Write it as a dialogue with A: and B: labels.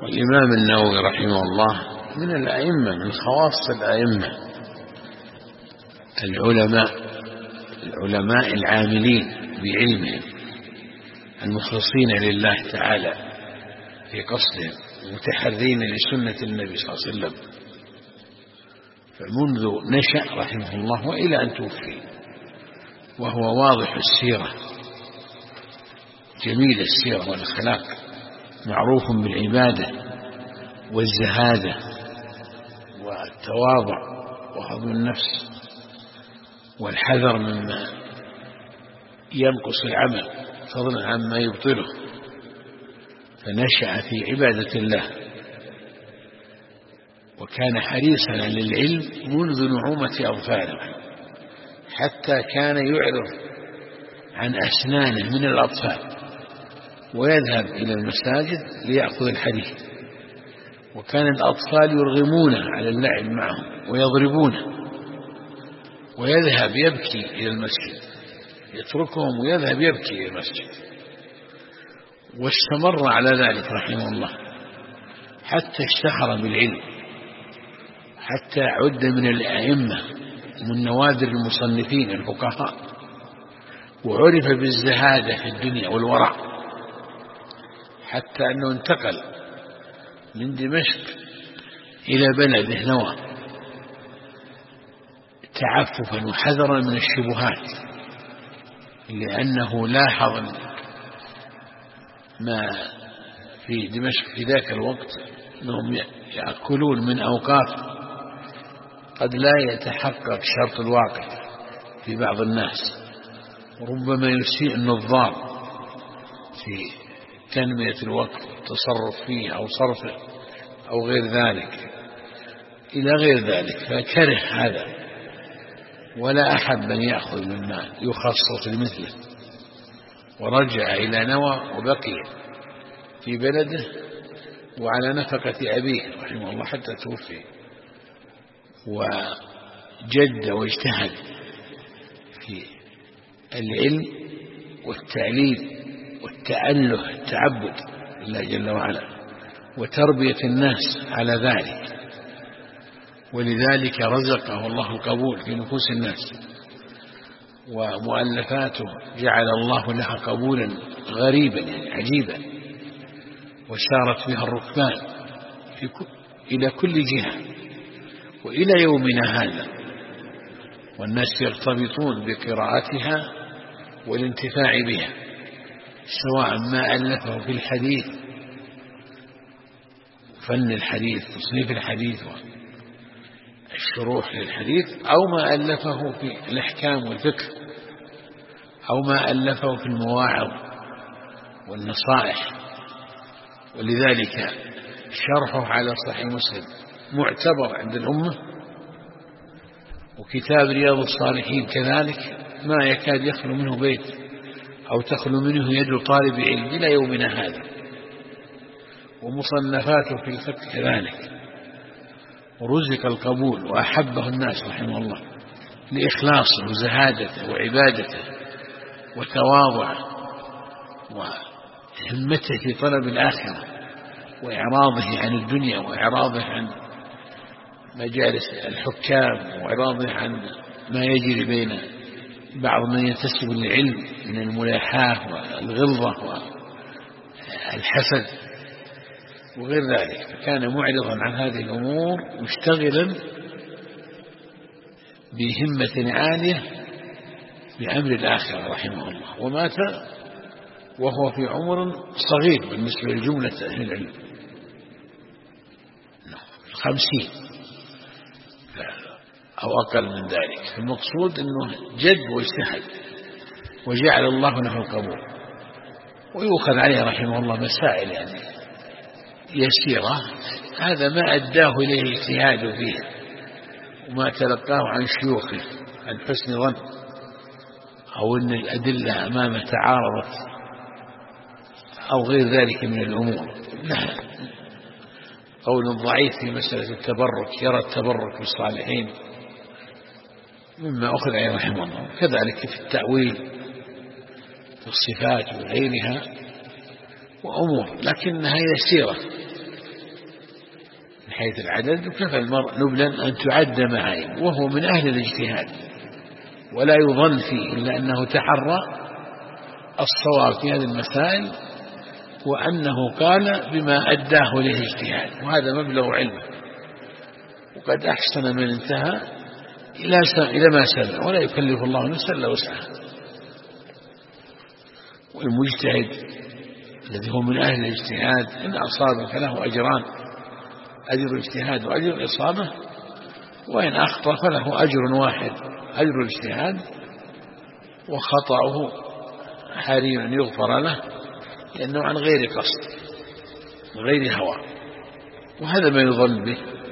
A: والإمام النووي رحمه الله من الأئمة، من خواص الأئمة العلماء العاملين بعلمهم المخلصين لله تعالى في قصدهم متحرين لسنة النبي صلى الله عليه وسلم. فمنذ نشأ رحمه الله وإلى أن توفي وهو واضح السيرة، جميل السيرة والأخلاق، معروف بالعبادة والزهادة والتواضع وهضم النفس والحذر مما ينقص العمل فضلا عما يبطله. فنشأ في عبادة الله وكان حريصا على العلم منذ نعومة أظفاره، حتى كان يعرض عن أسنانه من الأطفال ويذهب إلى المساجد ليأخذ الحديث، وكان الأطفال يرغمونه على اللعب معهم ويضربونه ويذهب يبكي إلى المسجد، يتركهم ويذهب يبكي إلى المسجد. واستمر على ذلك رحمه الله حتى اشتهر بالعلم، حتى عد من الأئمة ومن نوادر المصنفين الفقهاء، وعرف بالزهادة في الدنيا والورع، حتى أنه انتقل من دمشق إلى بلده نوى تعففا وحذرا من الشبهات، لأنه لاحظ ما في دمشق في ذاك الوقت أنهم يأكلون من أوقات قد لا يتحقق شرط الواقع في بعض الناس، وربما يسيء النظار في تنمية الوقت والتصرف فيه أو صرفه أو غير ذلك إلى غير ذلك، فكره هذا ولا أحب أن يأخذ مما يخصص لمثله، ورجع إلى نوى وبقي في بلده وعلى نفقة أبيه رحمه الله حتى توفي، وجد واجتهد في العلم والتعليم والتأله التعبد لله جل وعلا وتربية الناس على ذلك، ولذلك رزقه الله القبول في نفوس الناس، ومؤلفاته جعل الله لها قبولا غريبا يعني عجيبا، وسارت بها الركبان إلى كل جهة وإلى يومنا هذا، والناس يرتبطون بقراءتها والانتفاع بها، سواء ما ألفه في الحديث فن الحديث تصنيف الحديث والشروح للحديث، أو ما ألفه في الأحكام والفقه، أو ما ألفه في المواعظ والنصائح. ولذلك شرحه على صحيح مسلم معتبر عند الأمة، وكتاب رياض الصالحين كذلك ما يكاد يخلو منه بيت أو تخلو منه يد طالب علم إلى يومنا هذا، ومصنفاته في الفقه كذلك، ورزق القبول وأحبه الناس رحمه الله لإخلاصه وزهادته وعبادته وتواضعه وهمته في طلب الآخرة وإعراضه عن الدنيا وإعراضه عن مجالس الحكام وإعراضه عن ما يجري بين بعض من ينتسب للعلم من الملاحاة والغلظة والحسد وغير ذلك. فكان معرضا عن هذه الأمور مشتغلا بهمة عالية بأمر الآخرة رحمه الله، ومات وهو في عمر صغير بالنسبة لجملة أهل العلم 50 أو أقل من ذلك. المقصود أنه جد واجتهد وجعل الله له القبول، ويؤخذ عليه رحمه الله مسائل يعني يسيرة، هذا ما أداه إليه الاجتهاد فيه وما تلقاه عن شيوخه عن حسن ظن، أو أن الأدلة أمامه تعارضت أو غير ذلك من الأمور. لا، قول ضعيف في مسألة التبرك، يرى التبرك بالصالحين مما أخذ عليه رحمه الله. كذلك في التأويل في الصفات وغيرها وأمور، لكنها يسيرة حيث العدد، وكفى المرء نبلا أن تعد معايب، وهو من أهل الاجتهاد ولا يظن فيه إلا أنه تحرى الصواب في هذه المسائل، وأنه قال بما أداه للاجتهاد، وهذا مبلغ علمه، وقد أحسن من انتهى إلى ما سمع، ولا يكلف الله نفسا إلا وسعها. والمجتهد الذي هو من أهل الاجتهاد إن أصاب فله أجران، أجر الاجتهاد وأجر الإصابة، وإن أخطأ فله أجر واحد، أجر الاجتهاد، وخطأه حري أن يغفر له لأنه عن غير قصد غير هوى، وهذا ما يظن به.